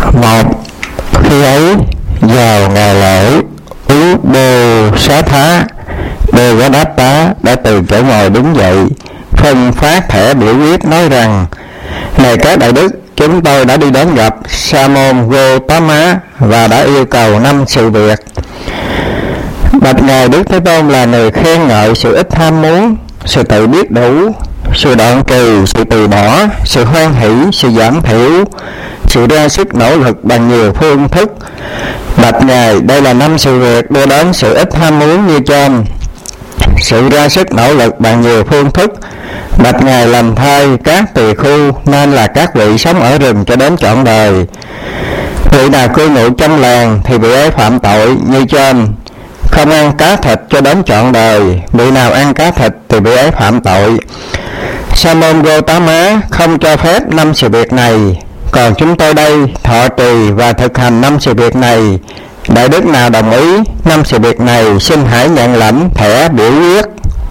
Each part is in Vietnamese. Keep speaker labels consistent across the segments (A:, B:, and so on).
A: Một, khi ấy vào ngày lễ Udosatha, Devadatta đã từ chỗ ngồi đứng dậy, phân phát thẻ biểu quyết nói rằng: này các đại đức, chúng tôi đã đi đến gặp Sa môn Gotama và đã yêu cầu 5 sự việc. Bạch ngài Đức Thế Tôn là người khen ngợi sự ít tham muốn, sự tự biết đủ, sự đoạn trừ, sự từ bỏ, sự hoan hỷ, sự giảm thiểu, sự ra sức nỗ lực bằng nhiều phương thức. Bạch ngài, đây là 5 sự việc đưa đến sự ít tham muốn như trên. Sự ra sức nỗ lực bằng nhiều phương thức. Bạch ngài làm thay các tỳ khu nên là các vị sống ở rừng cho đến trọn đời. Vị nào cư ngụ trong làng thì vị ấy phạm tội như trên. Không ăn cá thịt cho đến trọn đời, vị nào ăn cá thịt thì vị ấy phạm tội. Sa môn Gotama không cho phép 5 sự việc này, còn chúng tôi đây thọ trì và thực hành 5 sự việc này. Đại đức nào đồng ý 5 sự việc này, xin hãy nhận lãnh thẻ biểu quyết.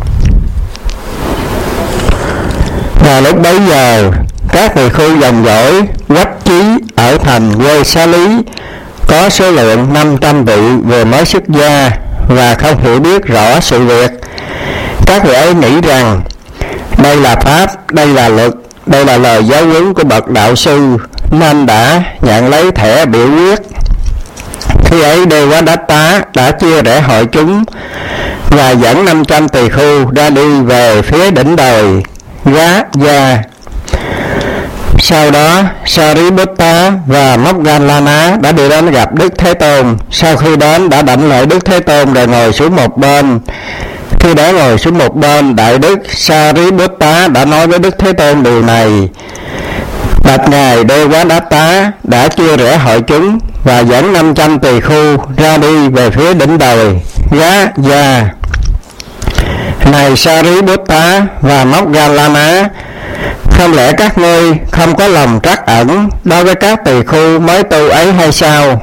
A: Và lúc bấy giờ, các tỳ khu dòng dõi quách chí ở thành quê Xá Lý có số lượng 500 vị vừa mới xuất gia và không hiểu biết rõ sự việc. Các vị ấy nghĩ rằng đây là pháp, đây là luật, đây là lời giáo huấn của bậc đạo sư, nên đã nhận lấy thẻ biểu quyết. Khi ấy Devadatta đã chia rẽ hội chúng và dẫn 500 tỳ khu ra đi về phía đỉnh đồi Gaya. Sau đó Sariputta và Moggallana đã đi đến gặp Đức Thế Tôn. Sau khi đến đã đảnh lễ Đức Thế Tôn rồi ngồi xuống một bên. Khi đã ngồi xuống một bên, Đại đức Sariputta đã nói với Đức Thế Tôn điều này: bạch ngài Devadatta đã chia rẽ hội chúng và dẫn 500 tỳ khu ra đi về phía đỉnh đồi Gaya. Này Sariputta và Moggallana, không lẽ các ngươi không có lòng trắc ẩn đối với các tỳ khu mới tu ấy hay sao?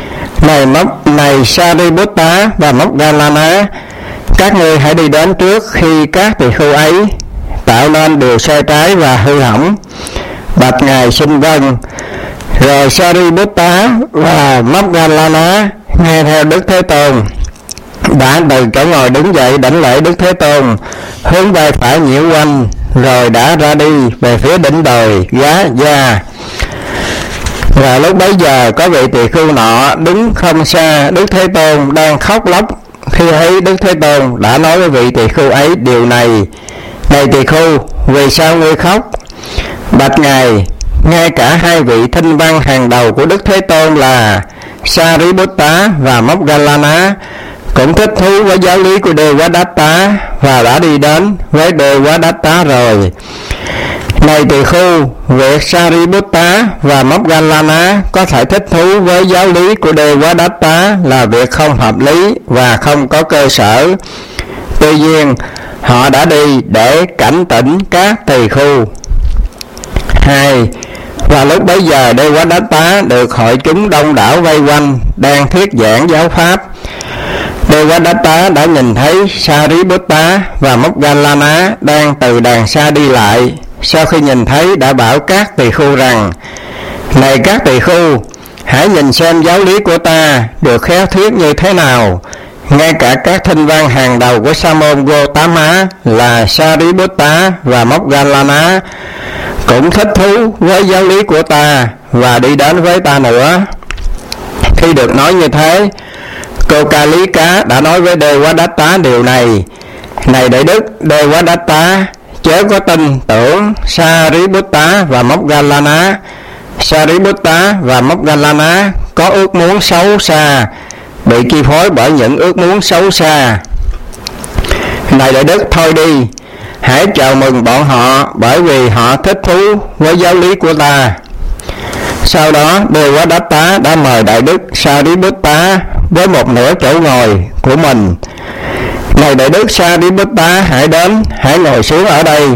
A: Này Sariputta và Moggallana, các ngươi hãy đi đến trước khi các tỳ khu ấy tạo nên điều sai trái và hư hỏng. Bạch ngài xin vâng. Rồi Sariputta và Moggallana nghe theo Đức Thế Tôn, đã từ chỗ ngồi đứng dậy đảnh lễ Đức Thế Tôn, hướng vai phải nhiễu quanh, rồi đã ra đi về phía đỉnh đồi Gaya. Và lúc bấy giờ có vị tỳ khu nọ đứng không xa Đức Thế Tôn đang khóc lóc. Khi ấy Đức Thế Tôn đã nói với vị tỳ khu ấy điều này: này tỳ khu, vì sao ngươi khóc? Bạch ngài, ngay cả hai vị thinh văn hàng đầu của Đức Thế Tôn là Sariputta và Moggallana cũng thích thú với giáo lý của Devadatta và đã đi đến với Devadatta rồi. Này tỳ khu, việc Sariputta và Moggallana có thể thích thú với giáo lý của Devadatta là việc không hợp lý và không có cơ sở. Tuy nhiên, họ đã đi để cảnh tỉnh các tỳ khu. 2. Và lúc bấy giờ Devadatta được hội chúng đông đảo vây quanh, đang thuyết giảng giáo pháp. Devadatta đã nhìn thấy Sariputta và Moggallana đang từ đàng xa đi lại. Sau khi nhìn thấy đã bảo các tỳ khu rằng: này các tỳ khu, hãy nhìn xem giáo lý của ta được khéo thuyết như thế nào. Ngay cả các thinh văn hàng đầu của Sa môn Gotama là Sariputta và Moggallana cũng thích thú với giáo lý của ta và đi đến với ta nữa. Khi được nói như thế, Kokalika đã nói với Devadatta điều này: này đại đức Devadatta, chớ có tin tưởng Sariputta và Moggallana. Sariputta và Moggallana có ước muốn xấu xa, bị chi phối bởi những ước muốn xấu xa. Này đại đức, thôi đi, hãy chào mừng bọn họ, bởi vì họ thích thú với giáo lý của ta. Sau đó Devadatta đã mời đại đức Sariputta với một nửa chỗ ngồi của mình. Này đại đức Sariputta, hãy đến, hãy ngồi xuống ở đây.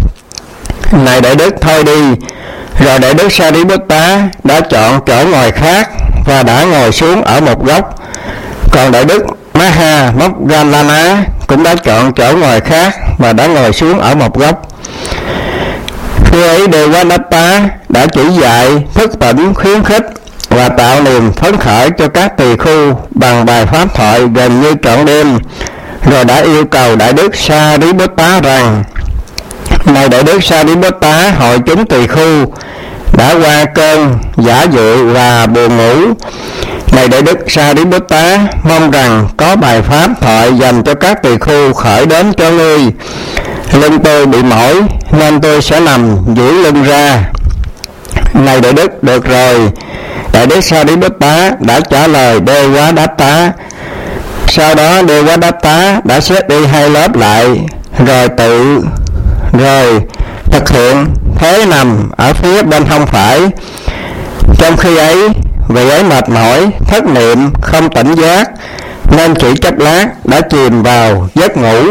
A: Này đại đức, thôi đi. Rồi đại đức Sariputta đã chọn chỗ ngồi khác và đã ngồi xuống ở một góc. Còn đại đức Maha Moggallana cũng đã chọn chỗ ngồi khác và đã ngồi xuống ở một góc. Khi ấy Devadatta đã chỉ dạy, thức tỉnh, khuyến khích và tạo niềm phấn khởi cho các tỳ khưu bằng bài pháp thoại gần như trọn đêm, rồi đã yêu cầu Đại Đức Sariputta rằng: này Đại Đức Sariputta, hội chúng tỳ khưu đã qua cơn giả dự và buồn ngủ. Này Đại Đức Sariputta, mong rằng có bài pháp thoại dành cho các tỳ khưu khởi đến cho ngươi. Lưng tôi bị mỏi nên tôi sẽ nằm duỗi lưng ra. Này Đại Đức, được rồi. Đại Đức Sariputta đã trả lời Devadatta. Sau đó Devadatta đã xếp đi hai lớp lại, rồi thực hiện thế nằm ở phía bên hông phải. Trong khi ấy, vị ấy mệt mỏi, thất niệm, không tỉnh giác, nên chỉ chốc lát đã chìm vào giấc ngủ.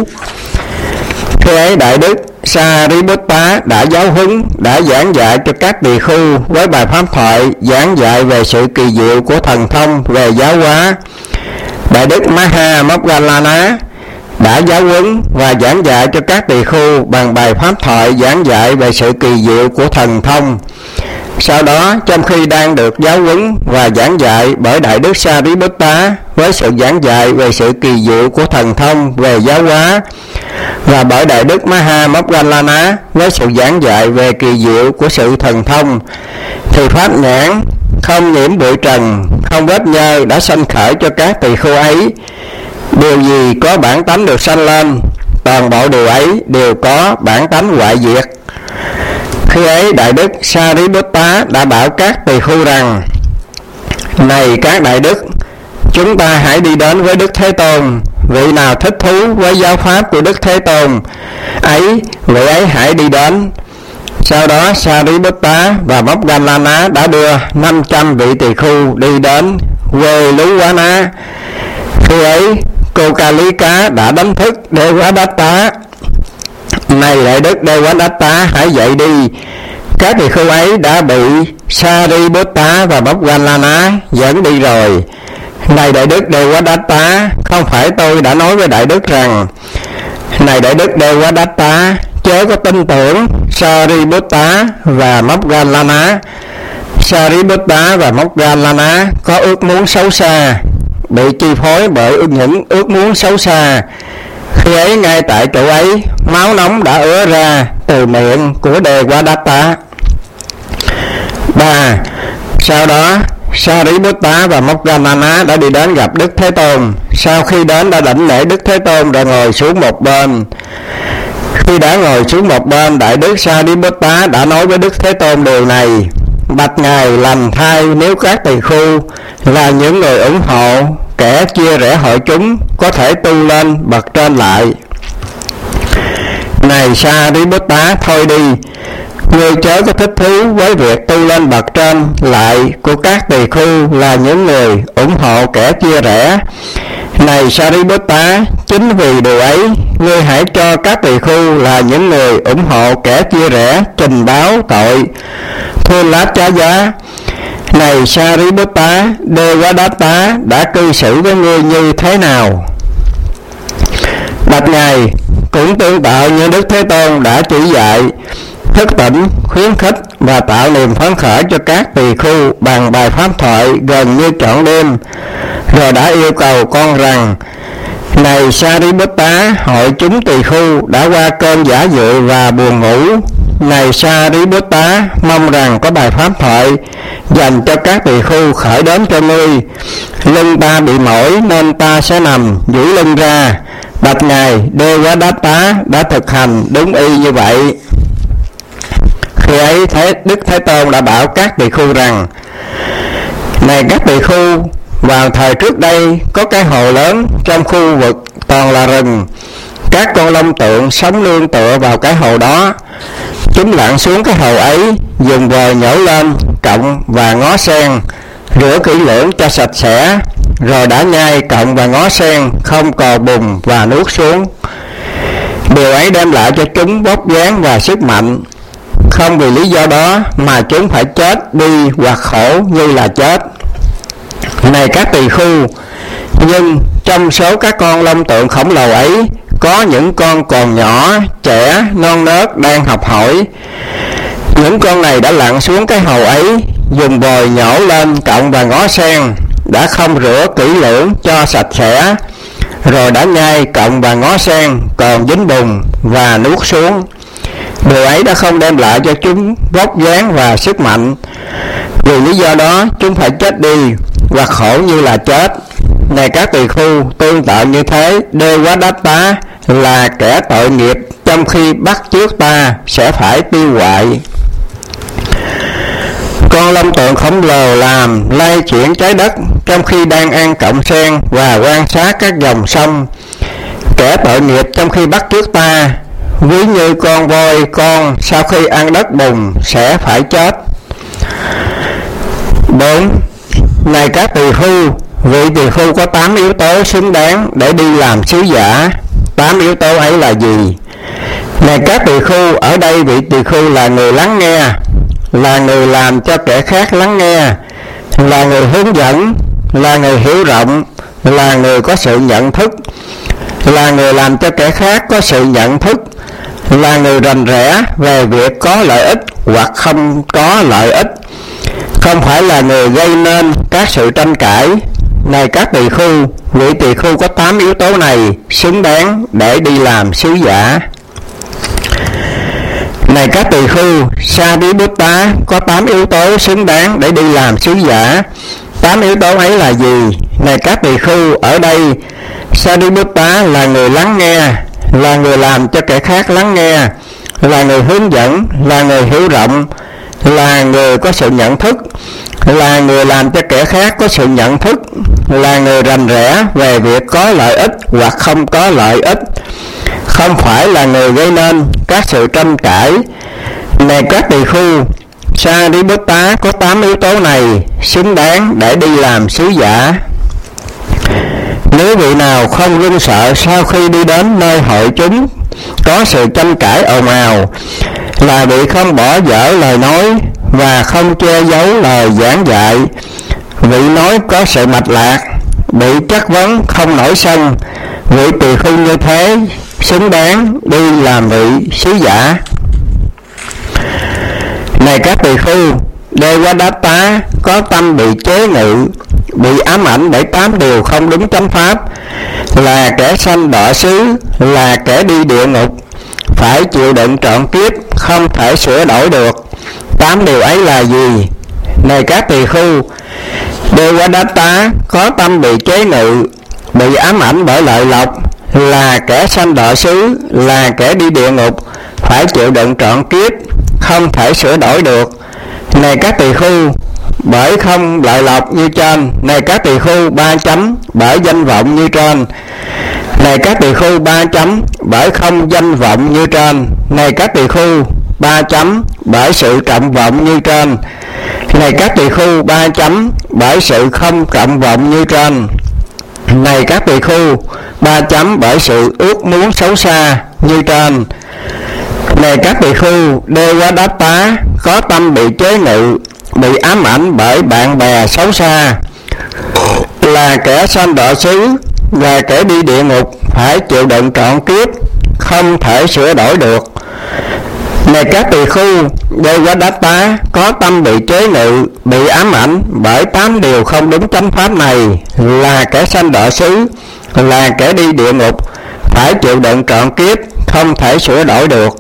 A: Khi ấy Đại Đức Sariputta đã giáo huấn, đã giảng dạy cho các tỳ khưu với bài pháp thoại giảng dạy về sự kỳ diệu của thần thông về giáo hóa. Đại Đức Maha Moggallana đã giáo huấn và giảng dạy cho các tỳ khưu bằng bài pháp thoại giảng dạy về sự kỳ diệu của thần thông. Sau đó, trong khi đang được giáo huấn và giảng dạy bởi Đại Đức Sariputta với sự giảng dạy về sự kỳ diệu của thần thông về giáo hóa, và bởi Đại Đức Maha Moggallana với sự giảng dạy về kỳ diệu của sự thần thông, thì pháp nhãn không nhiễm bụi trần, không vết nhơ đã sanh khởi cho các tỳ khưu ấy. Điều gì có bản tánh được sanh lên, toàn bộ điều ấy đều có bản tánh hoại diệt. Khi ấy Đại Đức Sariputta đã bảo các tỳ khưu rằng: này các đại đức, chúng ta hãy đi đến với Đức Thế Tôn. Vị nào thích thú với giáo pháp của Đức Thế Tôn ấy, vị ấy hãy đi đến. Sau đó Sariputta và Moggallana đã đưa 500 vị tỳ khưu đi đến Veluvana. Khi ấy Kokalika đã đánh thức Devadatta. Này Đại Đức Devadatta, hãy dậy đi. Các tỳ khưu ấy đã bị Sariputta và Moggallana dẫn đi rồi. Này Đại Đức Devadatta, không phải tôi đã nói với Đại Đức rằng: này Đại Đức Devadatta, chớ có tin tưởng Sariputta và Moggallana. Sariputta và Moggallana có ước muốn xấu xa, bị chi phối bởi những ước muốn xấu xa. Khi ấy ngay tại chỗ ấy, máu nóng đã ứa ra từ miệng của Devadatta. 3. Sau đó Sariputta và Moggallana đã đi đến gặp Đức Thế Tôn. Sau khi đến đã đảnh lễ Đức Thế Tôn rồi ngồi xuống một bên. Khi đã ngồi xuống một bên, Đại Đức Sariputta đã nói với Đức Thế Tôn điều này: bạch Ngài lành thay nếu các tỳ khưu là những người ủng hộ kẻ chia rẽ hội chúng có thể tu lên bậc trên lại. Này Sariputta, thôi đi, ngươi chớ có thích thú với việc tu lên bậc trên lại của các tỳ khưu là những người ủng hộ kẻ chia rẽ. Này Sariputta, chính vì điều ấy, ngươi hãy cho các tỳ khưu là những người ủng hộ kẻ chia rẽ trình báo tội Thulachaya. Này Sariputta, Devadatta đã cư xử với ngươi như thế nào? Bạch Ngài, cũng tương tự như Đức Thế Tôn đã chỉ dạy, thức tỉnh, khuyến khích và tạo niềm phấn khởi cho các tỳ khưu bằng bài pháp thoại gần như trọn đêm, rồi đã yêu cầu con rằng: này Sariputta, hội chúng tỳ khưu đã qua cơn giả dự và buồn ngủ. Này Sariputta, mong rằng có bài pháp thoại dành cho các tỳ khưu khởi đến cho ngươi. Lưng ta bị mỏi nên ta sẽ nằm duỗi lưng ra. Bạch Ngài, Devadatta đã thực hành đúng y như vậy. Khi ấy Đức Thế Tôn đã bảo các tỳ khưu rằng: này các tỳ khưu, vào thời trước đây có cái hồ lớn trong khu vực toàn là rừng. Các con long tượng sống nương tựa vào cái hồ đó. Chúng lặn xuống cái hồ ấy, dùng vòi nhổ lên cọng và ngó sen, rửa kỹ lưỡng cho sạch sẽ, rồi đã nhai cọng và ngó sen không còn bùn và nuốt xuống. Điều ấy đem lại cho chúng vóc dáng và sức mạnh. Không vì lý do đó mà chúng phải chết đi hoặc khổ như là chết. Này các tỳ khưu, nhưng trong số các con long tượng khổng lồ ấy có những con còn nhỏ, trẻ, non nớt đang học hỏi. Những con này đã lặn xuống cái hồ ấy, dùng vòi nhổ lên cọng và ngó sen, đã không rửa kỹ lưỡng cho sạch sẽ, rồi đã nhai cọng và ngó sen còn dính bùn và nuốt xuống. Điều ấy đã không đem lại cho chúng vóc dáng và sức mạnh. Vì lý do đó chúng phải chết đi, hoặc khổ như là chết. Này các tỳ khưu, tương tự như thế, Devadatta là kẻ tội nghiệp, trong khi bắt chước ta sẽ phải tiêu hoại. Con long tượng khổng lồ làm lay chuyển trái đất trong khi đang ăn cọng sen và quan sát các dòng sông. Kẻ tội nghiệp trong khi bắt chước ta, ví như con voi con sau khi ăn đất bùn sẽ phải chết. 4. Này các tỳ khưu, vị tỳ khưu có 8 yếu tố xứng đáng để đi làm sứ giả. 8 yếu tố ấy là gì? Này các tỳ khưu, ở đây vị tỳ khưu là người lắng nghe, là người làm cho kẻ khác lắng nghe, là người hướng dẫn, là người hiểu rộng, là người có sự nhận thức, là người làm cho kẻ khác có sự nhận thức, là người rành rẽ về việc có lợi ích hoặc không có lợi ích, không phải là người gây nên các sự tranh cãi. Này các tỳ khưu, vị tỳ khưu có 8 yếu tố này xứng đáng để đi làm sứ giả. Này các tỳ khưu, Sariputta có 8 yếu tố xứng đáng để đi làm sứ giả. 8 yếu tố ấy là gì? Này các tỳ khưu, ở đây Sariputta là người lắng nghe, là người làm cho kẻ khác lắng nghe, là người hướng dẫn, là người hiểu rộng, là người có sự nhận thức, là người làm cho kẻ khác có sự nhận thức, là người rành rẽ về việc có lợi ích hoặc không có lợi ích, không phải là người gây nên các sự tranh cãi. Này các tỳ khưu, Sariputta có 8 yếu tố này xứng đáng để đi làm sứ giả. Nếu vị nào không run sợ sau khi đi đến nơi hội chúng có sự tranh cãi ồn ào, là vị không bỏ dở lời nói và không che giấu lời giảng dạy, vị nói có sự mạch lạc, bị chất vấn không nổi sân, vị tỳ khưu như thế xứng đáng đi làm vị sứ giả. Này các tỳ khưu, Devadatta có tâm bị chế ngự, bị ám ảnh bởi 8 điều không đúng chánh pháp, là kẻ sanh đọa xứ, là kẻ đi địa ngục, phải chịu đựng trọn kiếp, không thể sửa đổi được. 8 điều ấy là gì? Này các tỳ khưu, Devadatta có tâm bị chế ngự, bị ám ảnh bởi lợi lộc, là kẻ sanh đọa xứ, là kẻ đi địa ngục, phải chịu đựng trọn kiếp, không thể sửa đổi được. Này các tỳ khưu, bởi không lợi lộc như trên. Này các tỳ khưu, 3 chấm, bởi danh vọng như trên. Này các tỳ khưu, 3 chấm, bởi không danh vọng như trên. Này các tỳ khưu, 3 chấm, bởi sự trọng vọng như trên. Này các tỳ khưu, 3 chấm, bởi sự không trọng vọng như trên. Này các tỳ khưu, 3 chấm, bởi sự ước muốn xấu xa như trên. Này các tỳ khưu, Devadatta có tâm bị chế ngự, bị ám ảnh bởi bạn bè xấu xa, là kẻ sanh đọa xứ, là kẻ đi địa ngục, phải chịu đựng trọn kiếp, không thể sửa đổi được. Này các tỳ khưu, Devadatta có tâm bị chế ngự, bị ám ảnh bởi 8 điều không đúng chánh pháp này, là kẻ sanh đọa xứ, là kẻ đi địa ngục, phải chịu đựng trọn kiếp, không thể sửa đổi được.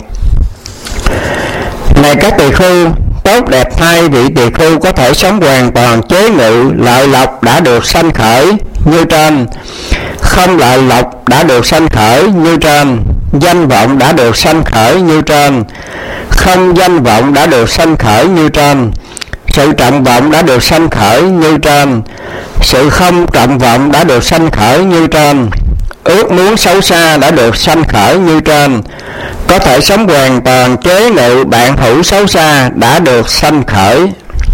A: Này các tỳ khưu, tốt đẹp thay vị tỳ khưu có thể sống hoàn toàn chế ngự lợi lộc đã được sanh khởi như trên, không lợi lộc đã được sanh khởi như trên, danh vọng đã được sanh khởi như trên, không danh vọng đã được sanh khởi như trên, sự trọng vọng đã được sanh khởi như trên, sự không trọng vọng đã được sanh khởi như trên, ước muốn xấu xa đã được sanh khởi như trên, có thể sống hoàn toàn chế ngự bạn hữu xấu xa đã được sanh khởi.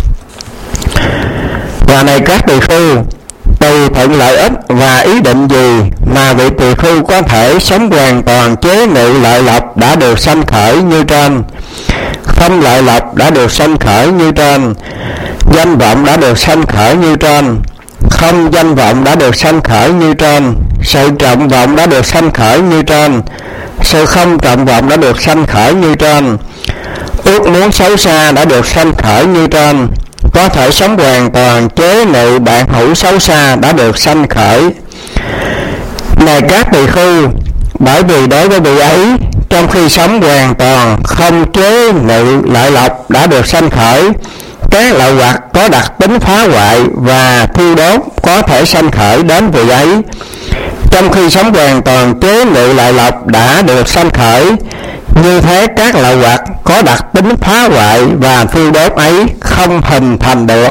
A: Và này các tỳ khưu, tùy thuận lợi ích và ý định gì mà vị tỳ khưu có thể sống hoàn toàn chế ngự lợi lộc đã được sanh khởi như trên, không lợi lộc đã được sanh khởi như trên, danh vọng đã được sanh khởi như trên, không danh vọng đã được sanh khởi như trên, sự trọng vọng đã được sanh khởi như trên, sự không trọng vọng đã được sanh khởi như trên, ước muốn xấu xa đã được sanh khởi như trên, có thể sống hoàn toàn chế ngự bạn hữu xấu xa đã được sanh khởi. Này các tỳ khưu, bởi vì đối với vị ấy, trong khi sống hoàn toàn không chế ngự lợi lộc đã được sanh khởi, các lợi hoặc có đặc tính phá hoại và thiêu đốt có thể sanh khởi đến vị ấy. Trong khi sống hoàn toàn chế ngự lợi lộc đã được sanh khởi, như thế các lợi hoặc có đặc tính phá hoại và thiêu đốt ấy không hình thành được.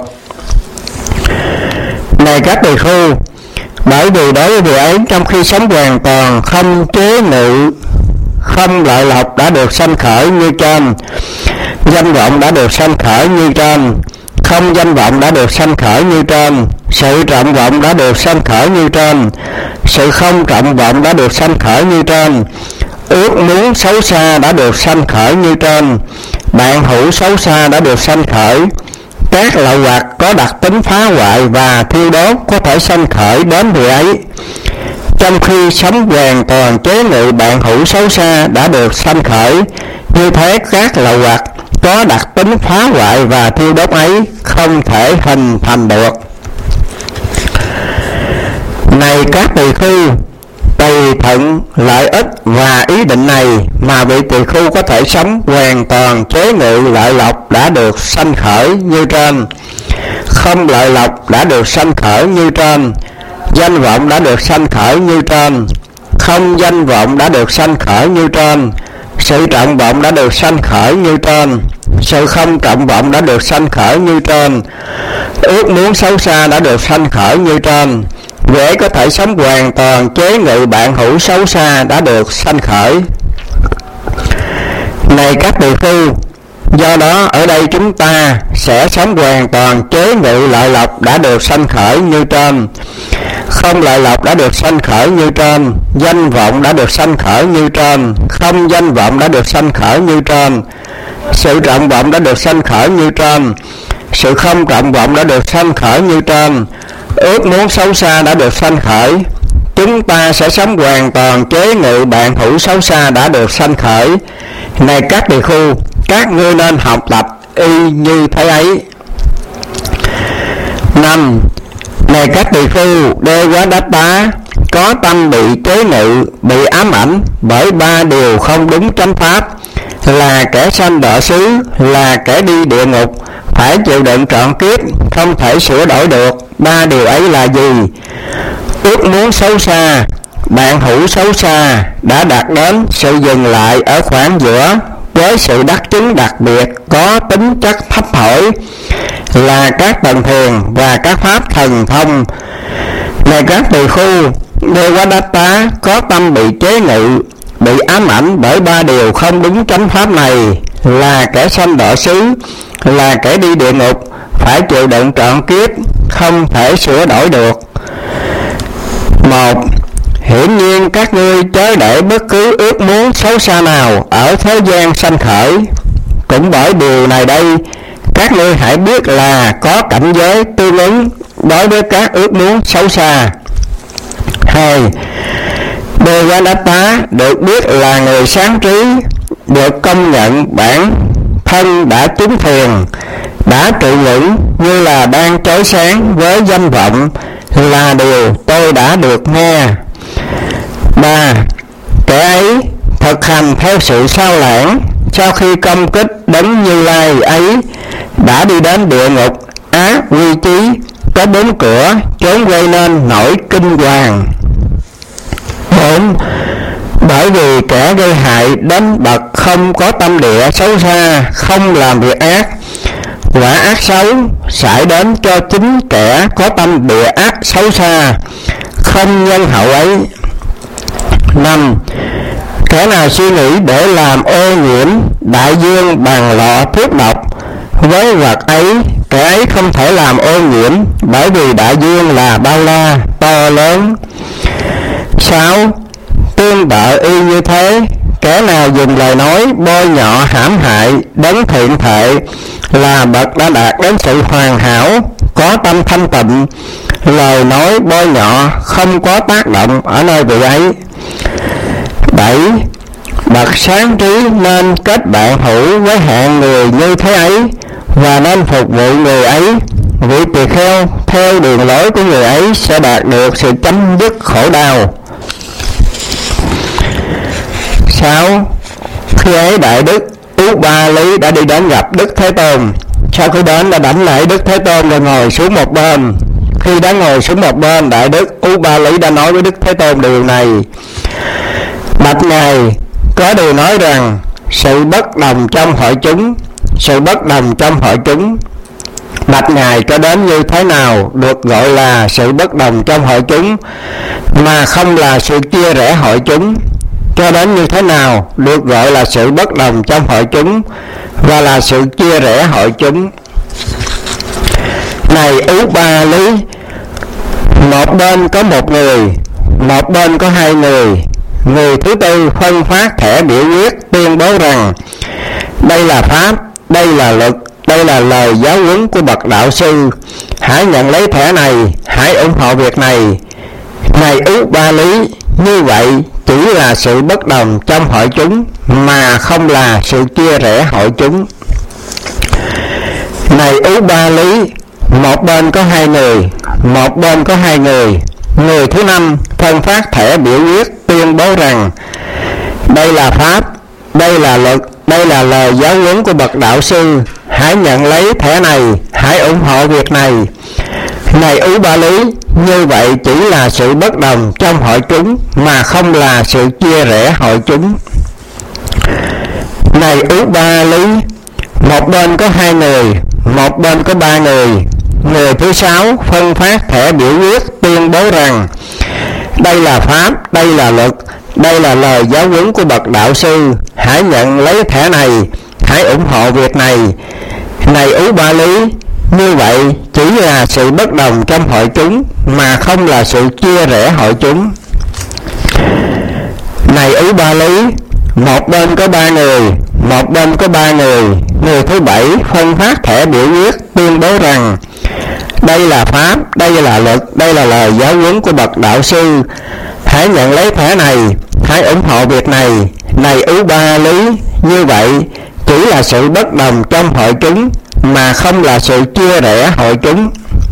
A: Này các tỳ khưu, bởi vì đối với vị ấy, trong khi sống hoàn toàn không chế ngự không lợi lộc đã được sanh khởi như trên, danh vọng đã được sanh khởi như trên, không danh vọng đã được sanh khởi như trên, sự trọng vọng đã được sanh khởi như trên, sự không trọng vọng đã được sanh khởi như trên, ước muốn xấu xa đã được sanh khởi như trên, bạn hữu xấu xa đã được sanh khởi. Các lợi hoặc có đặc tính phá hoại và thiêu đốt có thể sanh khởi đến vị ấy. Trong khi sống hoàn toàn chế ngự bạn hữu xấu xa đã được sanh khởi, như thế các lợi hoặc có đặc tính phá hoại và thiêu đốt ấy không thể hình thành được. Này các tỳ khưu, tùy thuận lợi ích và ý định này mà vị tỳ khưu có thể sống hoàn toàn chế ngự lợi lộc đã được sanh khởi như trên, không lợi lộc đã được sanh khởi như trên, danh vọng đã được sanh khởi như trên, không danh vọng đã được sanh khởi như trên, sự trọng vọng đã được sanh khởi như trên, sự không trọng vọng đã được sanh khởi như trên, ước muốn xấu xa đã được sanh khởi như trên. Dễ có thể sống hoàn toàn chế ngự bạn hữu xấu xa đã được sanh khởi. Này các tỳ khưu, do đó ở đây chúng ta sẽ sống hoàn toàn chế ngự lợi lộc đã được sanh khởi như trên, không lợi lộc đã được sanh khởi như trên, danh vọng đã được sanh khởi như trên, không danh vọng đã được sanh khởi như trên, sự trọng vọng đã được sanh khởi như trên, sự không trọng vọng đã được sanh khởi như trên, ước muốn xấu xa đã được sanh khởi. Chúng ta sẽ sống hoàn toàn chế ngự bạn hữu xấu xa đã được sanh khởi. Này các tỳ khưu, các ngươi nên học tập y như thế ấy. 5. Này các tỳ khưu, Đê Quá Đát Tá có tâm bị chế ngự, bị ám ảnh bởi ba điều không đúng chánh pháp, là kẻ sanh đọa xứ, là kẻ đi địa ngục, phải chịu đựng trọn kiếp, không thể sửa đổi được. Ba điều ấy là gì? Ước muốn xấu xa, bạn hữu xấu xa đã đạt đến sự dừng lại ở khoảng giữa với sự đắc chứng đặc biệt có tính chất thấp hỏi, là các tầng thiền và các pháp thần thông. Này các tỳ khưu, Đê Quá Đát Tá có tâm bị chế ngự, bị ám ảnh bởi ba điều không đúng chánh pháp này, là kẻ sanh đọa xứ, là kẻ đi địa ngục, phải chịu đựng trọn kiếp, không thể sửa đổi được. 1. Hiển nhiên các ngươi chớ để bất cứ ước muốn xấu xa nào ở thế gian sanh khởi. Cũng bởi điều này đây, các ngươi hãy biết là có cảnh giới tương ứng đối với các ước muốn xấu xa. 2. Đê Quá Đát Tá được biết là người sáng trí, được công nhận bản thân đã chứng thiền, đã trụ vững như là đang chói sáng với danh vọng, là điều tôi đã được nghe. 3. Kẻ ấy thực hành theo sự sao lãng, sau khi công kích đấng Như Lai ấy đã đi đến địa ngục ác quy chí, có 4 cửa, chốn gây nên nỗi kinh hoàng. 4. Bởi vì kẻ gây hại đến bậc không có tâm địa xấu xa, không làm việc ác, quả ác xấu xảy đến cho chính kẻ có tâm địa ác xấu xa, không nhân hậu ấy. 5. Kẻ nào suy nghĩ để làm ô nhiễm đại dương bằng lọ thuốc độc, với vật ấy, kẻ ấy không thể làm ô nhiễm, bởi vì đại dương là bao la, to lớn. 6. Tương tự y như thế, kẻ nào dùng lời nói bôi nhọ hãm hại đấng thiện thệ, là bậc đã đạt đến sự hoàn hảo, có tâm thanh tịnh, lời nói bôi nhọ không có tác động ở nơi vị ấy. 7. Bậc sáng trí nên kết bạn hữu với hạng người như thế ấy, và nên phục vụ người ấy. Vị tỳ kheo theo đường lối của người ấy sẽ đạt được sự chấm dứt khổ đau. 6. Khi ấy Đại Đức Upali đã đi đến gặp Đức Thế Tôn. Sau khi đến đã đảnh lễ Đức Thế Tôn rồi ngồi xuống một bên. Khi đã ngồi xuống một bên, Đại Đức Upali đã nói với Đức Thế Tôn điều này: bạch Ngài, có điều nói rằng sự bất đồng trong hội chúng, sự bất đồng trong hội chúng, bạch Ngài, cho đến như thế nào được gọi là sự bất đồng trong hội chúng mà không là sự chia rẽ hội chúng? Cho đến như thế nào được gọi là sự bất đồng trong hội chúng và là sự chia rẽ hội chúng? Này Upali, một bên có một người, một bên có hai người. Người thứ tư phân phát thẻ biểu quyết tuyên bố rằng đây là pháp, đây là luật, đây là lời giáo huấn của bậc đạo sư. Hãy nhận lấy thẻ này, hãy ủng hộ việc này. Này Upali, như vậy chỉ là sự bất đồng trong hội chúng mà không là sự chia rẽ hội chúng. Này Upali, một bên có hai người, một bên có hai người. Người thứ năm phân phát thẻ biểu quyết tuyên bố rằng đây là pháp, đây là luật, đây là lời giáo huấn của bậc đạo sư. Hãy nhận lấy thẻ này, hãy ủng hộ việc này. Này Upali, như vậy chỉ là sự bất đồng trong hội chúng mà không là sự chia rẽ hội chúng. Này Upali, một bên có hai người, một bên có ba người. Người thứ sáu phân phát thẻ biểu quyết tuyên bố rằng đây là pháp, đây là luật, đây là lời giáo huấn của bậc đạo sư. Hãy nhận lấy thẻ này, hãy ủng hộ việc này. Này Upali, như vậy chỉ là sự bất đồng trong hội chúng mà không là sự chia rẽ hội chúng. Này Upali, một bên có ba người, một bên có ba người. Người thứ bảy phân phát thẻ biểu quyết tuyên bố rằng đây là pháp, đây là luật, đây là lời giáo huấn của bậc đạo sư. Hãy nhận lấy thẻ này, hãy ủng hộ việc này. Này Upali, như vậy chỉ là sự bất đồng trong hội chúng mà không là sự chia rẽ hội chúng.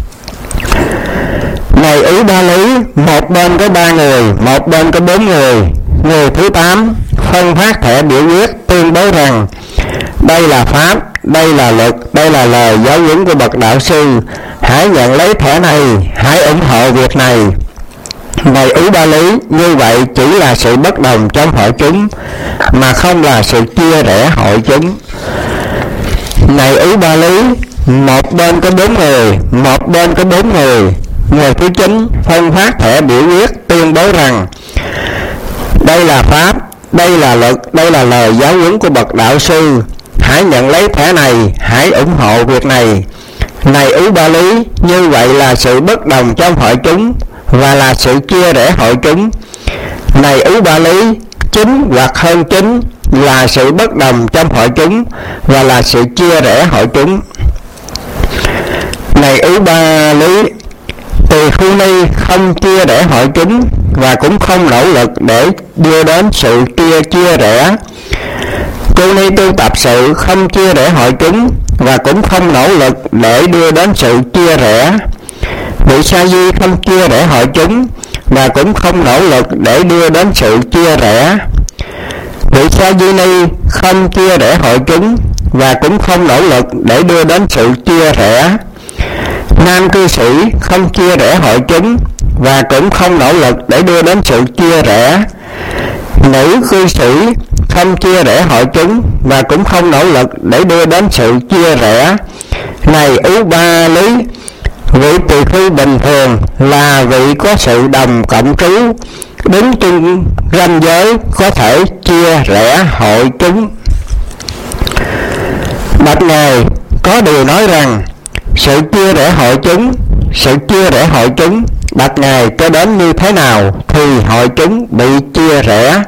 A: Này Upali, một bên có ba người, một bên có bốn người. Người thứ tám phân phát thẻ biểu quyết tuyên bố rằng đây là pháp, đây là luật, đây là lời giáo huấn của bậc đạo sư. Hãy nhận lấy thẻ này, hãy ủng hộ việc này. Này Upali, như vậy chỉ là sự bất đồng trong hội chúng mà không là sự chia rẽ hội chúng. Này Upali, một bên có bốn người, một bên có bốn người. Người thứ chín phân phát thẻ biểu quyết tuyên bố rằng đây là pháp, đây là luật, đây là lời giáo huấn của bậc đạo sư. Hãy nhận lấy thẻ này, hãy ủng hộ việc này. Này Upali, như vậy là sự bất đồng trong hội chúng và là sự chia rẽ hội chúng. Này Upali, 9 hoặc hơn 9 là sự bất đồng trong hội chúng và là sự chia rẽ hội chúng. Này Upali, Tỳ Khưu Ni không chia rẽ hội chúng và cũng không nỗ lực để đưa đến sự chia rẽ. Cô Ni tu tập sự không chia rẽ hội chúng và cũng không nỗ lực để đưa đến sự chia rẽ. Vị Sa Di không chia rẽ hội chúng và cũng không nỗ lực để đưa đến sự chia rẽ. Vị Sa Di Ni không chia rẽ hội chúng và cũng không nỗ lực để đưa đến sự chia rẽ. Nam cư sĩ không chia rẽ hội chúng và cũng không nỗ lực để đưa đến sự chia rẽ. Nữ cư sĩ không chia rẽ hội chúng và cũng không nỗ lực để đưa đến sự chia rẽ. Này Upali, vị tỳ khưu bình thường là vị có sự đồng cộng trú, đứng trên ranh giới có thể chia rẽ hội chúng. Bạch Ngài, có điều nói rằng sự chia rẽ hội chúng, sự chia rẽ hội chúng, bạch Ngài, cho đến như thế nào thì hội chúng bị chia rẽ?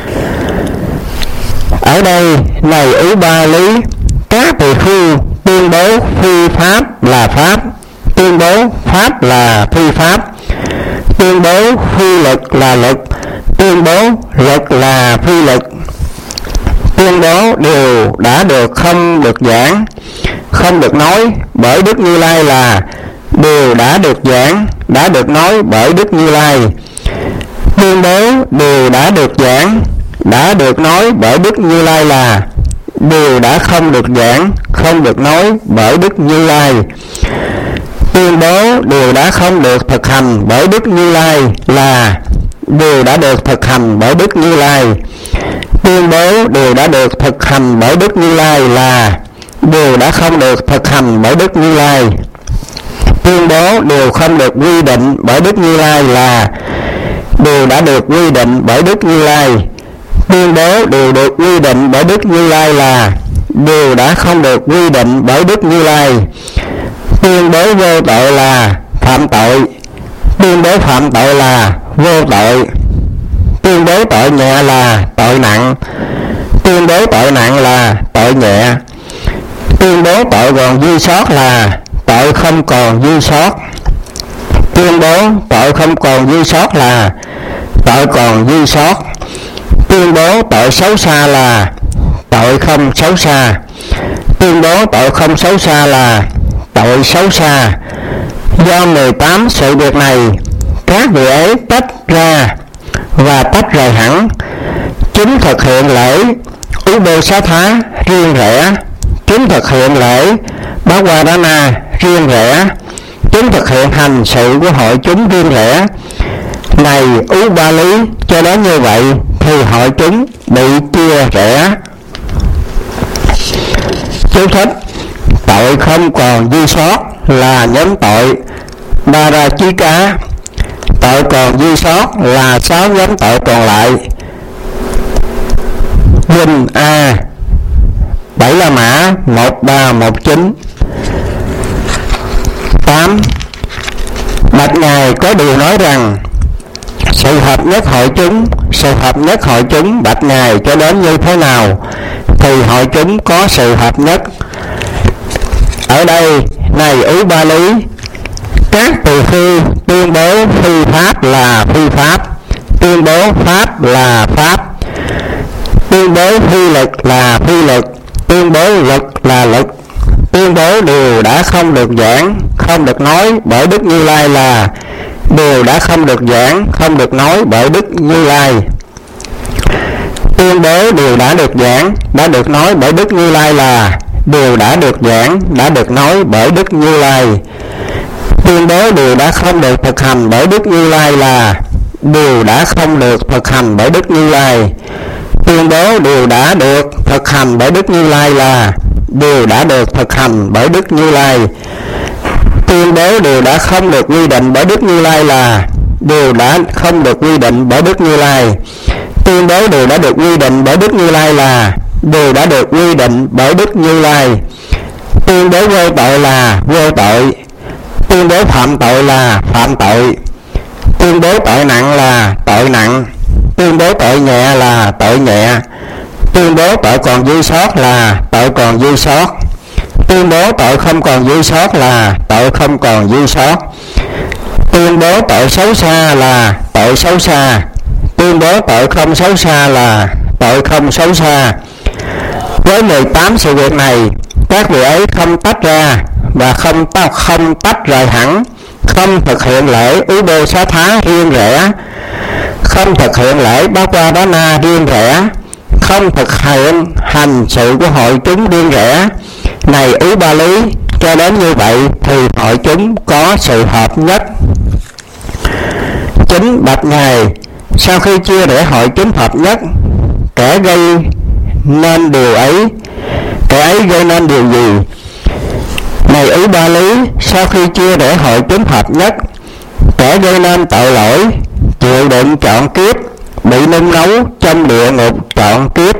A: Ở đây, này Upali, các tỳ khưu tuyên bố phi pháp là pháp, tuyên bố pháp là phi pháp, tuyên bố phi luật là luật, tuyên bố luật là phi luật, tuyên bố đều đã được không được giảng, không được nói bởi Đức Như Lai là điều đã được giảng, đã được nói bởi Đức Như Lai. Tuyên bố điều đã được giảng, đã được nói bởi Đức Như Lai là điều đã không được giảng, không được nói bởi Đức Như Lai. Tuyên bố điều đã không được thực hành bởi Đức Như Lai là điều đã được thực hành bởi Đức Như Lai. Tuyên bố điều đã được thực hành bởi Đức Như Lai là điều đã không được thực hành bởi Đức Như Lai. Tuyên bố điều không được quy định bởi Đức Như Lai là điều đã được quy định bởi Đức Như Lai. Tuyên bố điều được quy định bởi Đức Như Lai là điều đã không được quy định bởi Đức Như Lai. Tuyên bố vô tội là phạm tội. Tuyên bố phạm tội là vô tội. Tuyên bố tội nhẹ là tội nặng. Tuyên bố tội nặng là tội nhẹ. Tuyên bố tội còn dư sót là tội không còn dư sót. Tuyên bố tội không còn dư sót là tội còn dư sót. Tuyên bố tội xấu xa là tội không xấu xa. Tuyên bố tội không xấu xa là tội xấu xa. Do 18 sự việc này, các vị ấy tách ra và tách rời hẳn. Chúng thực hiện lễ Ubosatha riêng rẽ. Chúng thực hiện lễ Bhagavadana riêng rẽ. Chúng thực hiện hành sự của hội chúng riêng rẽ. Này Ubali, cho đến như vậy thì hội chúng bị chia rẽ. Chú thích: tội không còn dư sót là nhóm tội Parachika. Tội còn dư sót là 6 nhóm tội còn lại. Vinh A 7 La Mã 1319. 8. Bạch Ngài, có điều nói rằng sự hợp nhất hội chúng, sự hợp nhất hội chúng bạch Ngài cho đến như thế nào thì hội chúng có sự hợp nhất. Ở đây, này Ubali, các tỳ khưu tuyên bố phi pháp là phi pháp, tuyên bố pháp là pháp, tuyên bố phi lực là phi lực, tuyên bố lực là lực, tuyên bố điều đã không được giảng, không được nói bởi Đức Như Lai là điều đã không được giảng, không được nói bởi Đức Như Lai. Tuyên bố điều đã được giảng, đã được nói bởi Đức Như Lai là điều đã được giảng, đã được nói bởi Đức Như Lai. Tuyên bố điều đã không được thực hành bởi Đức Như Lai là điều đã không được thực hành bởi Đức Như Lai. Tuyên bố điều đã được thực hành bởi Đức Như Lai là điều đã được thực hành bởi Đức Như Lai. Tuyên bố điều đã không được quy định bởi Đức Như Lai là điều đã không được quy định bởi Đức Như Lai. Tuyên bố điều đã được quy định bởi Đức Như Lai là điều đã được quy định bởi Đức Như Lai. Tuyên bố vô tội là vô tội. Tuyên bố phạm tội là phạm tội. Tuyên bố tội nặng là tội nặng. Tuyên bố tội nhẹ là tội nhẹ. Tuyên bố tội còn dư sót là tội còn dư sót. Tuyên bố tội không còn dư sót là tội không còn dư sót. Tuyên bố tội xấu xa là tội xấu xa. Tuyên bố tội không xấu xa là tội không xấu xa. Với 18 sự việc này, các vị ấy không tách ra và không tách rời hẳn, không thực hiện lễ Ubosatha riêng rẽ, không thực hiện lễ Bhagavadana riêng rẽ, không thực hiện hành sự của hội chúng riêng rẽ. Này Ubali, cho đến như vậy thì hội chúng có sự hợp nhất. Chính bạch Ngài, sau khi chia rẽ hội chúng hợp nhất, kẻ gây nên điều ấy, kẻ ấy gây nên điều gì? Này Ubali, sau khi chia rẽ hội chúng hợp nhất, kẻ gây nên tội lỗi, chịu đựng trọn kiếp, bị nung nấu trong địa ngục trọn kiếp.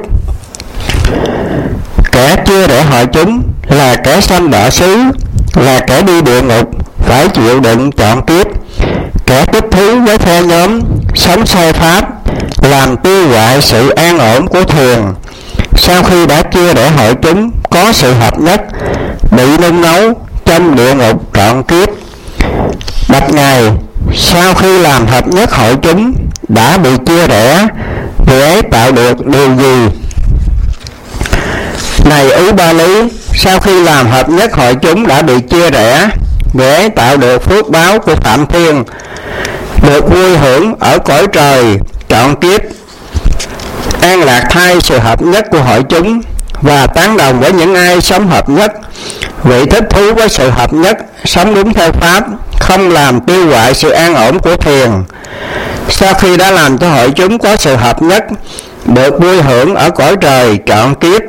A: Kẻ chia rẽ hội chúng là kẻ sanh đọa xứ, là kẻ đi địa ngục, phải chịu đựng trọn kiếp. Kẻ tích thú với phe nhóm, sống sai pháp, làm tiêu hoại sự an ổn của thiền. Sau khi đã chia rẽ hội chúng có sự hợp nhất, bị nung nấu trong địa ngục trọn kiếp. Bạch Ngài, sau khi làm hợp nhất hội chúng đã bị chia rẽ, vị ấy tạo được điều gì? Này Ubali, sau khi làm hợp nhất hội chúng đã bị chia rẽ, người ấy tạo được phước báo của Phạm Thiên, được vui hưởng ở cõi trời trọn kiếp, an lạc thay sự hợp nhất của hội chúng và tán đồng với những ai sống hợp nhất. Vị thích thú với sự hợp nhất, sống đúng theo pháp, không làm tiêu hoại sự an ổn của thiền. Sau khi đã làm cho hội chúng có sự hợp nhất, được vui hưởng ở cõi trời trọn kiếp.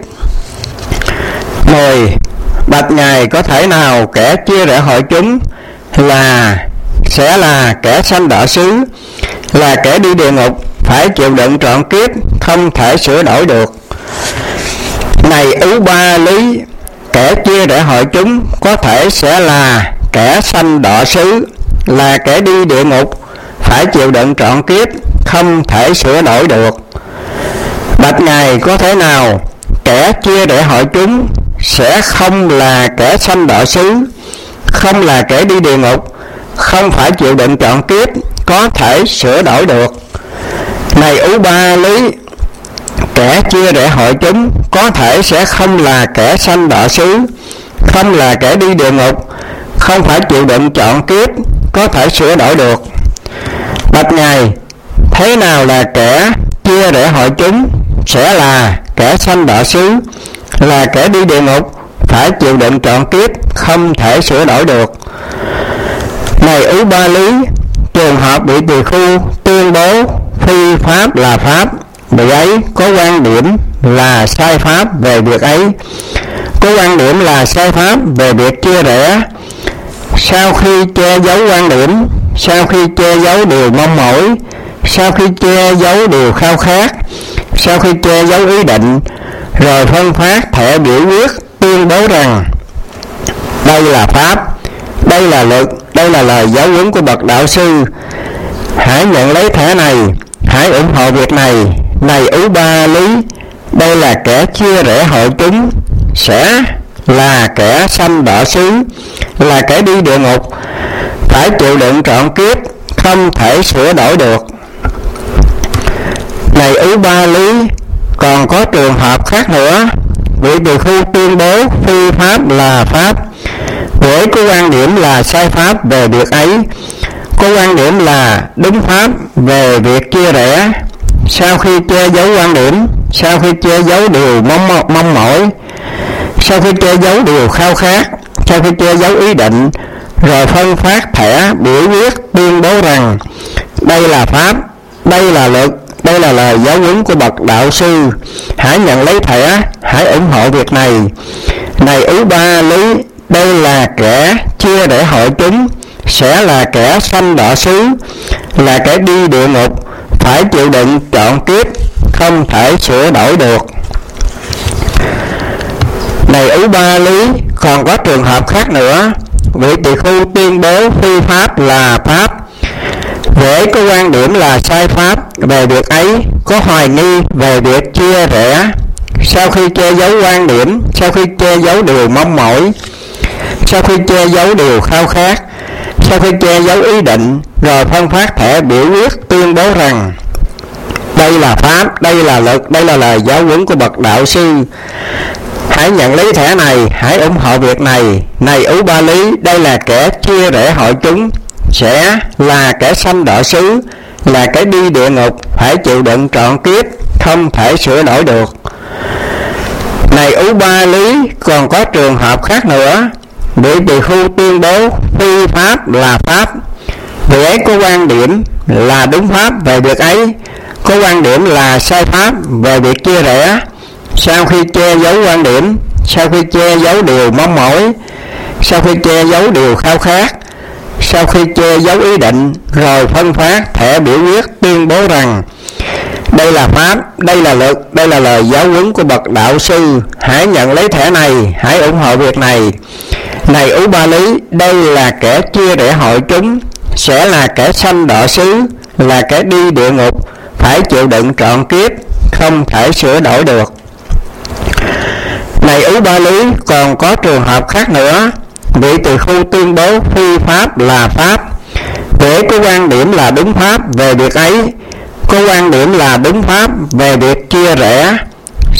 A: 10. Bạch Ngài, có thể nào kẻ chia rẽ hội chúng sẽ là kẻ sanh đọa xứ, là kẻ đi địa ngục, phải chịu đựng trọn kiếp, không thể sửa đổi được? Này Ứ Ba Lý, kẻ chia rẽ hội chúng có thể sẽ là kẻ sanh đọa xứ, là kẻ đi địa ngục, phải chịu đựng trọn kiếp, không thể sửa đổi được. Bạch Ngài, có thể nào kẻ chia rẽ hội chúng sẽ không là kẻ sanh đọa xứ, không là kẻ đi địa ngục, không phải chịu đựng trọn kiếp, có thể sửa đổi được? Này Ú Ba Lý, kẻ chia rẽ hội chúng có thể sẽ không là kẻ sanh đọa xứ, không là kẻ đi địa ngục, không phải chịu đựng trọn kiếp, có thể sửa đổi được. Bạch Ngài, thế nào là kẻ chia rẽ hội chúng sẽ là kẻ sanh đọa xứ, là kẻ đi địa ngục, phải chịu đựng trọn kiếp, không thể sửa đổi được? Này Ứ Ba Lý, trường hợp bị tỳ khu tuyên bố phi pháp là pháp, vị ấy có quan điểm là sai pháp về việc ấy, có quan điểm là sai pháp về việc chia rẽ. Sau khi che giấu quan điểm, sau khi che giấu điều mong mỏi, sau khi che giấu điều khao khát, sau khi che giấu ý định, rồi phân phát thẻ biểu quyết tuyên bố rằng đây là pháp, đây là luật, đây là lời giáo huấn của bậc đạo sư, hãy nhận lấy thẻ này, hãy ủng hộ việc này. Này Ứ Ba Lý, đây là kẻ chia rẽ hội chúng sẽ là kẻ sanh đọa xứ, là kẻ đi địa ngục, phải chịu đựng trọn kiếp, không thể sửa đổi được. Này Ứ Ba Lý, còn có trường hợp khác nữa. Vị tỳ khu tuyên bố phi pháp là pháp, với có quan điểm là sai pháp về việc ấy, có quan điểm là đúng pháp về việc chia rẽ. Sau khi che giấu quan điểm, sau khi che giấu điều mong mỏi, sau khi che giấu điều khao khát, sau khi che giấu ý định, rồi phân phát thẻ biểu quyết tuyên bố rằng đây là pháp, đây là luật, đây là lời giáo huấn của bậc đạo sư, hãy nhận lấy thẻ, hãy ủng hộ việc này. Này Ứ Ba Lý, đây là kẻ chia rẽ hội chúng sẽ là kẻ sanh đọa xứ, là kẻ đi địa ngục, phải chịu đựng trọn kiếp, không thể sửa đổi được. Này Ứ Ba Lý, còn có trường hợp khác nữa. Vị tỳ khu tuyên bố phi pháp là pháp, với có quan điểm là sai pháp về việc ấy, có hoài nghi về việc chia rẽ. Sau khi che giấu quan điểm, sau khi che giấu điều mong mỏi, sau khi che giấu điều khao khát, sau khi che giấu ý định, rồi phân phát thẻ biểu quyết tuyên bố rằng đây là pháp, đây là luật, đây là lời giáo huấn của bậc đạo sư, hãy nhận lấy thẻ này, hãy ủng hộ việc này. Này Ứ Ba Lý, đây là kẻ chia rẽ hội chúng sẽ là kẻ sanh đọa xứ, là kẻ đi địa ngục, phải chịu đựng trọn kiếp, không thể sửa đổi được. Này Ứ Ba Lý, còn có trường hợp khác nữa. Vị tỳ khu tuyên bố phi pháp là pháp, vị ấy có quan điểm là đúng pháp về việc ấy, có quan điểm là sai pháp về việc chia rẽ. Sau khi che giấu quan điểm, sau khi che giấu điều mong mỏi, sau khi che giấu điều khao khát, sau khi che giấu ý định, rồi phân phát thẻ biểu quyết tuyên bố rằng đây là pháp, đây là luật, đây là lời giáo huấn của bậc đạo sư, hãy nhận lấy thẻ này, hãy ủng hộ việc này. Này Ú Ba Lý, đây là kẻ chia rẽ hội chúng sẽ là kẻ sanh đọa xứ, là kẻ đi địa ngục, phải chịu đựng trọn kiếp, không thể sửa đổi được. Này Ú Ba Lý, còn có trường hợp khác nữa. Vị tỳ khu tuyên bố phi pháp là pháp, với có quan điểm là đúng pháp về việc ấy, có quan điểm là đúng pháp về việc chia rẽ.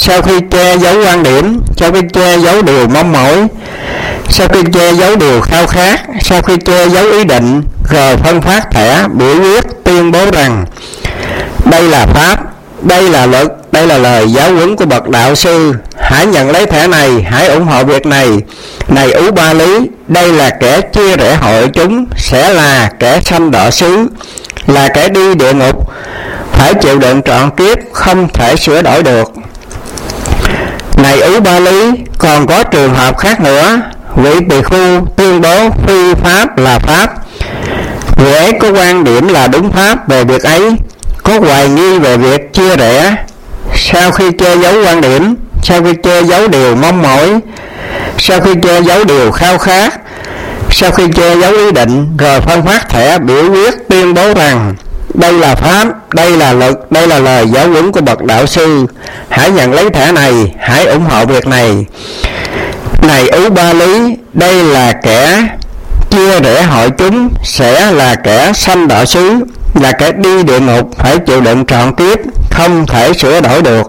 A: sau khi che giấu quan điểm, sau khi che giấu điều mong mỏi, sau khi che giấu điều khao khát, sau khi che giấu ý định, rồi phân phát thẻ biểu quyết tuyên bố rằng đây là pháp, đây là luật, đây là lời giáo huấn của bậc đạo sư, hãy nhận lấy thẻ này, hãy ủng hộ việc này. Này Ú Ba Lý, đây là kẻ chia rẽ hội chúng, sẽ là kẻ sanh đọa xứ, là kẻ đi địa ngục, phải chịu đựng trọn kiếp, không thể sửa đổi được. Này Ú Ba Lý, còn có trường hợp khác nữa. Vị tỳ khu tuyên bố phi pháp là pháp, vị ấy có quan điểm là đúng pháp về việc ấy, có hoài nghi về việc chia rẽ. Sau khi che giấu quan điểm, sau khi che giấu điều mong mỏi, sau khi che giấu điều khao khát, sau khi che giấu ý định, rồi phân phát thẻ biểu quyết tuyên bố rằng đây là pháp, đây là luật, đây là lời giáo huấn của bậc đạo sư, hãy nhận lấy thẻ này, hãy ủng hộ việc này. Này Ú Ba Lý, đây là kẻ chia rẽ hội chúng, sẽ là kẻ sanh đọa xứ, là kẻ đi địa ngục, phải chịu đựng trọn kiếp, không thể sửa đổi được.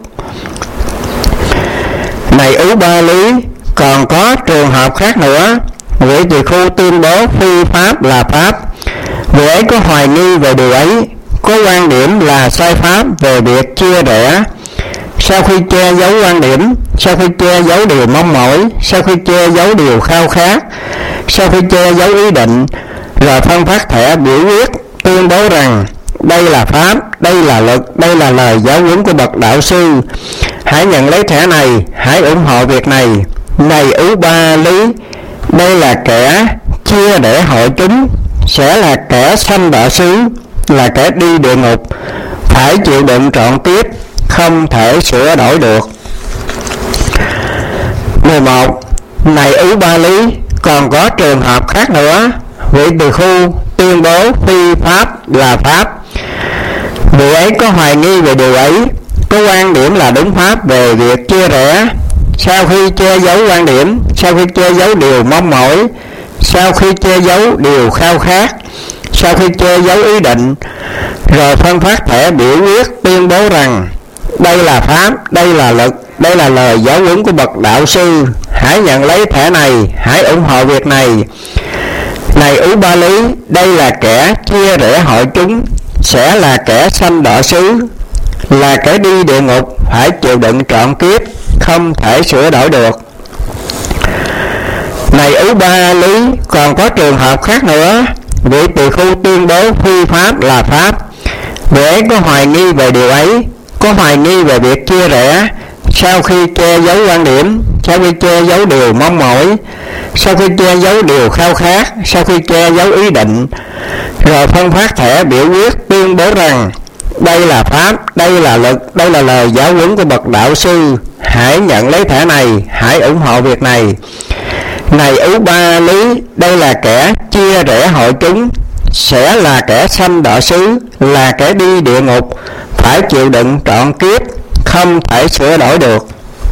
A: Này Ú Ba Lý, còn có trường hợp khác nữa. Vị tỳ khu tuyên bố phi pháp là pháp, vị ấy có hoài nghi về điều ấy, có quan điểm là sai pháp về việc chia rẽ. Sau khi che giấu quan điểm, sau khi che giấu điều mong mỏi, sau khi che giấu điều khao khát, sau khi che giấu ý định, rồi phân phát thẻ biểu quyết tuyên bố rằng đây là pháp, đây là luật, đây là lời giáo huấn của bậc đạo sư, hãy nhận lấy thẻ này, hãy ủng hộ việc này. Này Ú Ba Lý, đây là kẻ chia rẽ hội chúng, sẽ là kẻ sanh đọa xứ, là kẻ đi địa ngục, phải chịu đựng trọn kiếp, không thể sửa đổi được. 11. Này Ú Ba Lý, còn có trường hợp khác nữa. Vị tỳ khu tuyên bố phi pháp là pháp, vị ấy có hoài nghi về điều ấy, có quan điểm là đúng pháp về việc chia rẽ. Sau khi che giấu quan điểm, sau khi che giấu điều mong mỏi, sau khi che giấu điều khao khát, sau khi che giấu ý định, rồi phân phát thẻ biểu quyết tuyên bố rằng đây là pháp, đây là luật, đây là lời giáo huấn của bậc đạo sư, hãy nhận lấy thẻ này, hãy ủng hộ việc này. Này Ú Ba Lý, đây là kẻ chia rẽ hội chúng, sẽ là kẻ sanh đọa xứ, là kẻ đi địa ngục, phải chịu đựng trọn kiếp, không thể sửa đổi được. Này Ú Ba Lý, còn có trường hợp khác nữa. Vị tỳ khu tuyên bố phi pháp là pháp, vị ấy có hoài nghi về điều ấy, có hoài nghi về việc chia rẽ. Sau khi che giấu quan điểm, sau khi che giấu điều mong mỏi, sau khi che giấu điều khao khát, sau khi che giấu ý định, rồi phân phát thẻ biểu quyết tuyên bố rằng đây là pháp, đây là luật, đây là lời giáo huấn của bậc đạo sư, hãy nhận lấy thẻ này, hãy ủng hộ việc này. Này Ú Ba Lý, đây là kẻ chia rẽ hội chúng, sẽ là kẻ sanh đọa xứ, là kẻ đi địa ngục, phải chịu đựng trọn kiếp, không thể sửa đổi được.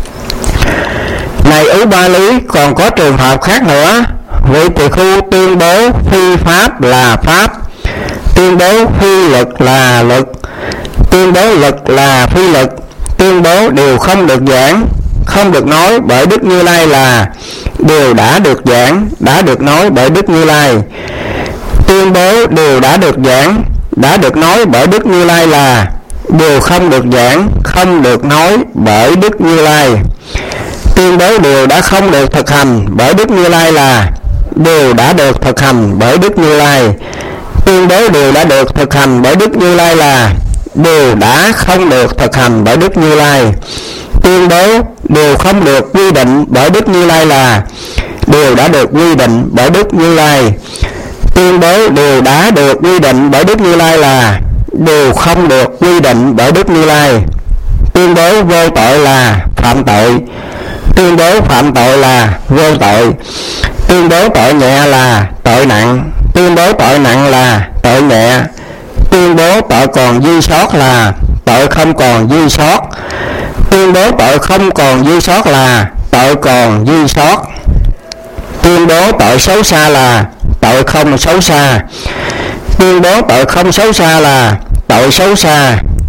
A: Này Ú Ba Lý, còn có trường hợp khác nữa. Vị tỳ khu tuyên bố phi pháp là pháp, tuyên bố phi luật là luật, tuyên bố luật là phi luật, tuyên bố điều không được giảng, không được nói bởi Đức Như Lai là điều đã được giảng, đã được nói bởi Đức Như Lai, tuyên bố điều đã được giảng, đã được nói bởi Đức Như Lai là điều không được giảng, không được nói bởi Đức Như Lai, tuyên bố điều đã không được thực hành bởi Đức Như Lai là điều đã được thực hành bởi Đức Như Lai, tuyên bố điều đã được thực hành bởi Đức Như Lai là điều đã không được thực hành bởi Đức Như Lai, tuyên bố điều không được quy định bởi Đức Như Lai là điều đã được quy định bởi Đức Như Lai, tuyên bố điều đã được quy định bởi Đức Như Lai là điều không được quy định bởi Đức Như Lai, tuyên bố vô tội là phạm tội, tuyên bố phạm tội là vô tội, tuyên bố tội nhẹ là tội nặng, tuyên bố tội nặng là tội nhẹ, tuyên bố tội còn dư sót là tội không còn dư sót, tuyên bố tội không còn dư sót là tội còn dư sót, tuyên bố tội xấu xa là tội không xấu xa, tuyên bố tội không xấu xa là tội xấu xa,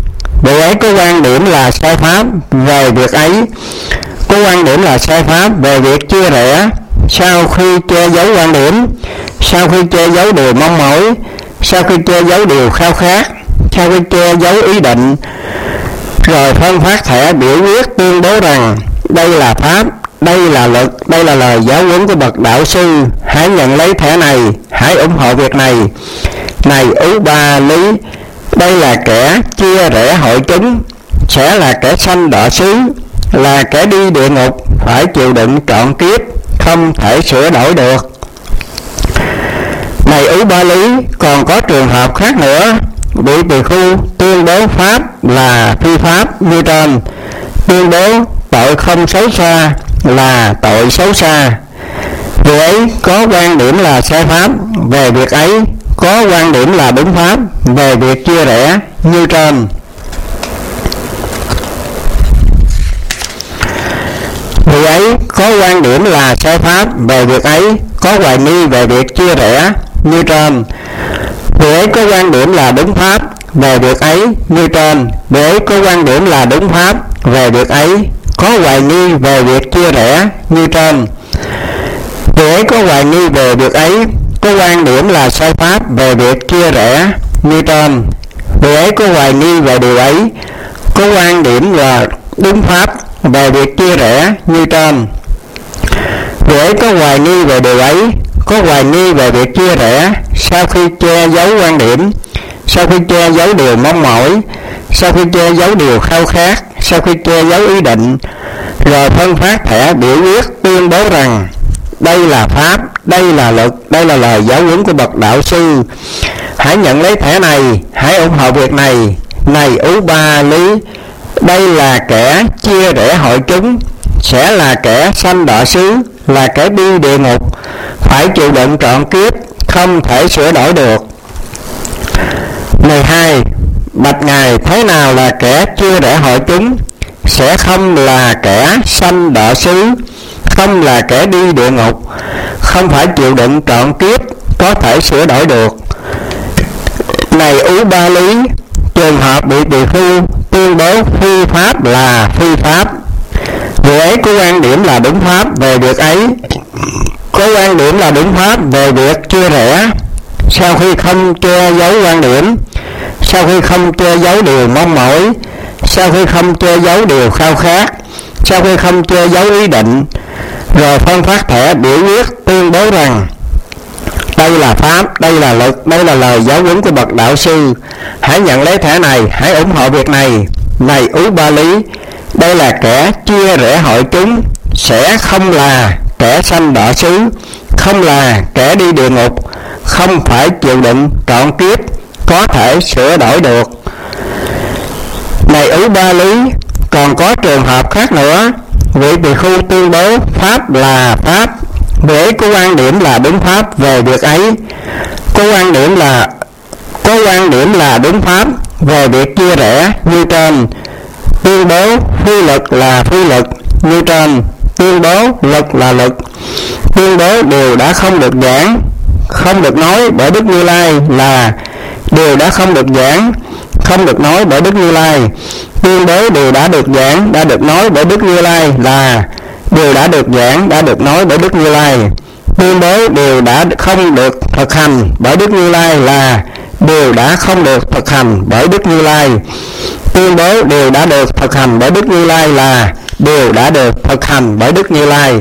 A: vị ấy có quan điểm là sai pháp về việc ấy, có quan điểm là sai pháp về việc chia rẽ. Sau khi che giấu quan điểm, sau khi che giấu điều mong mỏi, sau khi che giấu điều khao khát, sau khi che giấu ý định, rồi phân phát thẻ biểu quyết tuyên bố rằng đây là pháp, đây là luật, đây là lời giáo huấn của bậc đạo sư, hãy nhận lấy thẻ này, hãy ủng hộ việc này. Này Ú Ba Lý, đây là kẻ chia rẽ hội chúng, sẽ là kẻ sanh đọa xứ, là kẻ đi địa ngục, phải chịu đựng trọn kiếp, không thể sửa đổi được. Này Ú Ba Lý, còn có trường hợp khác nữa. Vị tỳ khưu tuyên bố pháp là phi pháp như trên, tuyên bố tội không xấu xa là tội xấu xa. Vị ấy có quan điểm là sai pháp về việc ấy, có quan điểm là đúng pháp về việc chia rẽ như trên. Vị ấy có quan điểm là sai pháp về việc ấy, có hoài nghi về việc chia rẽ như trên. Vị ấy có quan điểm là đúng pháp về việc ấy như trên. Vị ấy có quan điểm là đúng pháp về việc ấy, có hoài nghi về việc chia rẽ như trên. Vị ấy có hoài nghi về việc ấy, có quan điểm là sai pháp về việc chia rẽ như trên. Vị ấy có hoài nghi về điều ấy, có quan điểm là đúng pháp về việc chia rẽ như trên. Vị ấy có hoài nghi về điều ấy, có hoài nghi về việc chia rẽ, sau khi che giấu quan điểm, sau khi che giấu điều mong mỏi, sau khi che giấu điều khao khát, sau khi che giấu ý định, rồi phân phát thẻ biểu quyết tuyên bố rằng đây là pháp, đây là luật, đây là lời giáo huấn của bậc đạo sư, hãy nhận lấy thẻ này, hãy ủng hộ việc này. Này Ú Ba Lý, đây là kẻ chia rẽ hội chúng, sẽ là kẻ sanh đọa xứ, là kẻ đi địa ngục, phải chịu đựng trọn kiếp, không thể sửa đổi được. Này hai, bạch Ngài, thế nào là kẻ chia rẽ hội chúng? Sẽ không là kẻ sanh đọa xứ, không là kẻ đi địa ngục, không phải chịu đựng trọn kiếp, có thể sửa đổi được. Này Ú Ba Lý, trường hợp bị tỳ khưu tuyên bố phi pháp là phi pháp, vị ấy có quan điểm là đúng pháp về việc ấy, có quan điểm là đúng pháp về việc chia rẽ. Sau khi không che giấu quan điểm, sau khi không che giấu điều mong mỏi, sau khi không che giấu điều khao khát, sau khi không che giấu ý định, rồi phân phát thẻ biểu quyết tuyên bố rằng đây là pháp, đây là luật, đây là lời giáo huấn của bậc đạo sư, hãy nhận lấy thẻ này, hãy ủng hộ việc này. Này Ú Ba Lý, đây là kẻ chia rẽ hội chúng, sẽ không là kẻ sanh đọa xứ, không là kẻ đi địa ngục, không phải chịu đựng trọn kiếp, có thể sửa đổi được. Này Ú Ba Lý, còn có trường hợp khác nữa. Vị tỳ khưu tuyên bố pháp là pháp, vị ấy có quan điểm là đúng pháp về việc ấy, có quan điểm là đúng pháp về việc chia rẽ như trên. Tuyên bố phi luật là phi luật như trên, tuyên bố luật là luật, tuyên bố điều đã không được giảng, không được nói bởi Đức Như Lai là điều đã không được giảng, không được nói bởi Đức Như Lai. Tuyên bố điều đã được giảng, đã được nói bởi Đức Như Lai là điều đã được giảng, đã được nói bởi Đức Như Lai. Tuyên bố điều đã không được thực hành bởi Đức Như Lai là điều đã không được thực hành bởi Đức Như Lai. Tuyên bố điều đã được thực hành bởi Đức Như Lai là điều đã được thực hành bởi Đức Như Lai.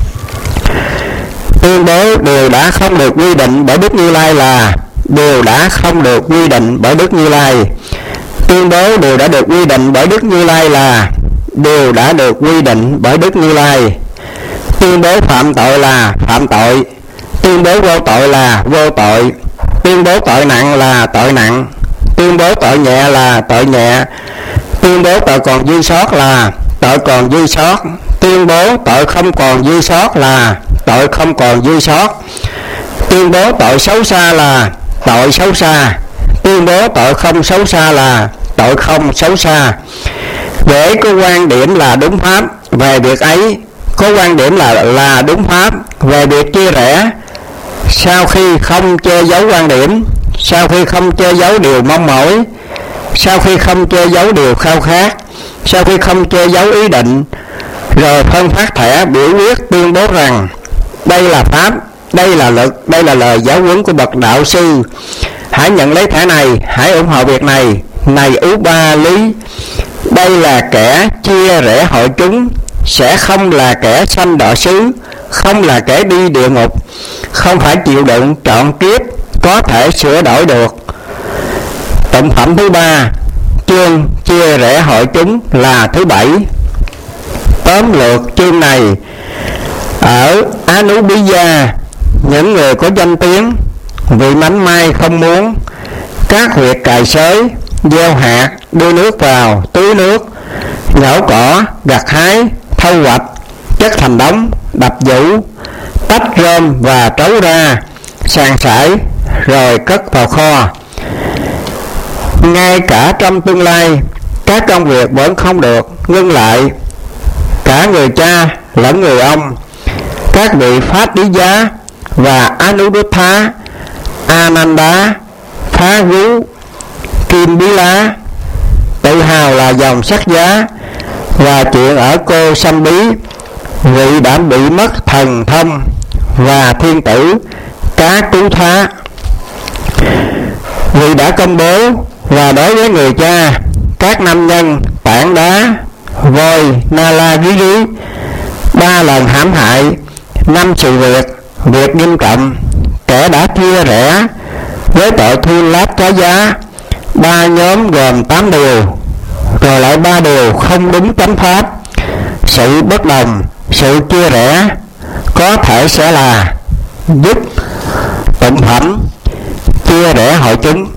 A: Tuyên bố điều đã không được quy định bởi Đức Như Lai là điều đã không được quy định bởi Đức Như Lai. Tuyên bố điều đã được quy định bởi Đức Như Lai là điều đã được quy định bởi Đức Như Lai. Tuyên bố phạm tội là phạm tội, tuyên bố vô tội là vô tội, tuyên bố tội nặng là tội nặng, tuyên bố tội nhẹ là tội nhẹ, tuyên bố tội còn dư sót là tội còn dư sót, tuyên bố tội không còn dư sót là tội không còn dư sót, tuyên bố tội xấu xa là tội xấu xa, tuyên bố tội không xấu xa là tội không xấu xa. Để có quan điểm là đúng pháp về việc ấy, có quan điểm là đúng pháp về việc chia rẽ. Sau khi không che giấu quan điểm, sau khi không che giấu điều mong mỏi, sau khi không che giấu điều khao khát, sau khi không che giấu ý định, rồi phân phát thẻ biểu quyết tuyên bố rằng đây là pháp, đây là lực, đây là lời giáo huấn của bậc đạo sư. Hãy nhận lấy thẻ này, hãy ủng hộ việc này. Này Ú Ba Lý, đây là kẻ chia rẽ hội chúng, sẽ không là kẻ sanh đọa xứ, không là kẻ đi địa ngục, không phải chịu đựng trọn kiếp, có thể sửa đổi được. Tụng phẩm thứ 3, chương chia rẽ hội chúng là thứ 7. Tóm lược chương này, ở Anubhiya, những người có danh tiếng, vì mánh may không muốn, các huyệt cài xới, gieo hạt, đưa nước vào, tưới nước, nhổ cỏ, gặt hái, thâu hoạch, chất thành đống, đập vũ, tách rơm và trấu ra, sàn sải, rồi cất vào kho. Ngay cả trong tương lai, các công việc vẫn không được ngưng lại. Cả người cha lẫn người ông, các vị Phát Đí Giá và Anuruddha, Ananda, Phá Gú, Kim Bí Lá, tự hào là dòng sắc giá, và chuyện ở Cô Sanh Bí, vị đã bị mất thần thông, và thiên tử Cá Tú Thá, vị đã công bố. Và đối với người cha, các nam nhân tảng đá, voi, Nalagiri 3 lần hãm hại, 5 sự việc nghiêm trọng, kẻ đã chia rẽ với tội thu lát trái giá, 3 nhóm gồm 8 điều, rồi lại 3 điều không đúng chánh pháp, sự bất đồng, sự chia rẽ, có thể sẽ là giúp. Tụng phẩm chia rẽ hội chúng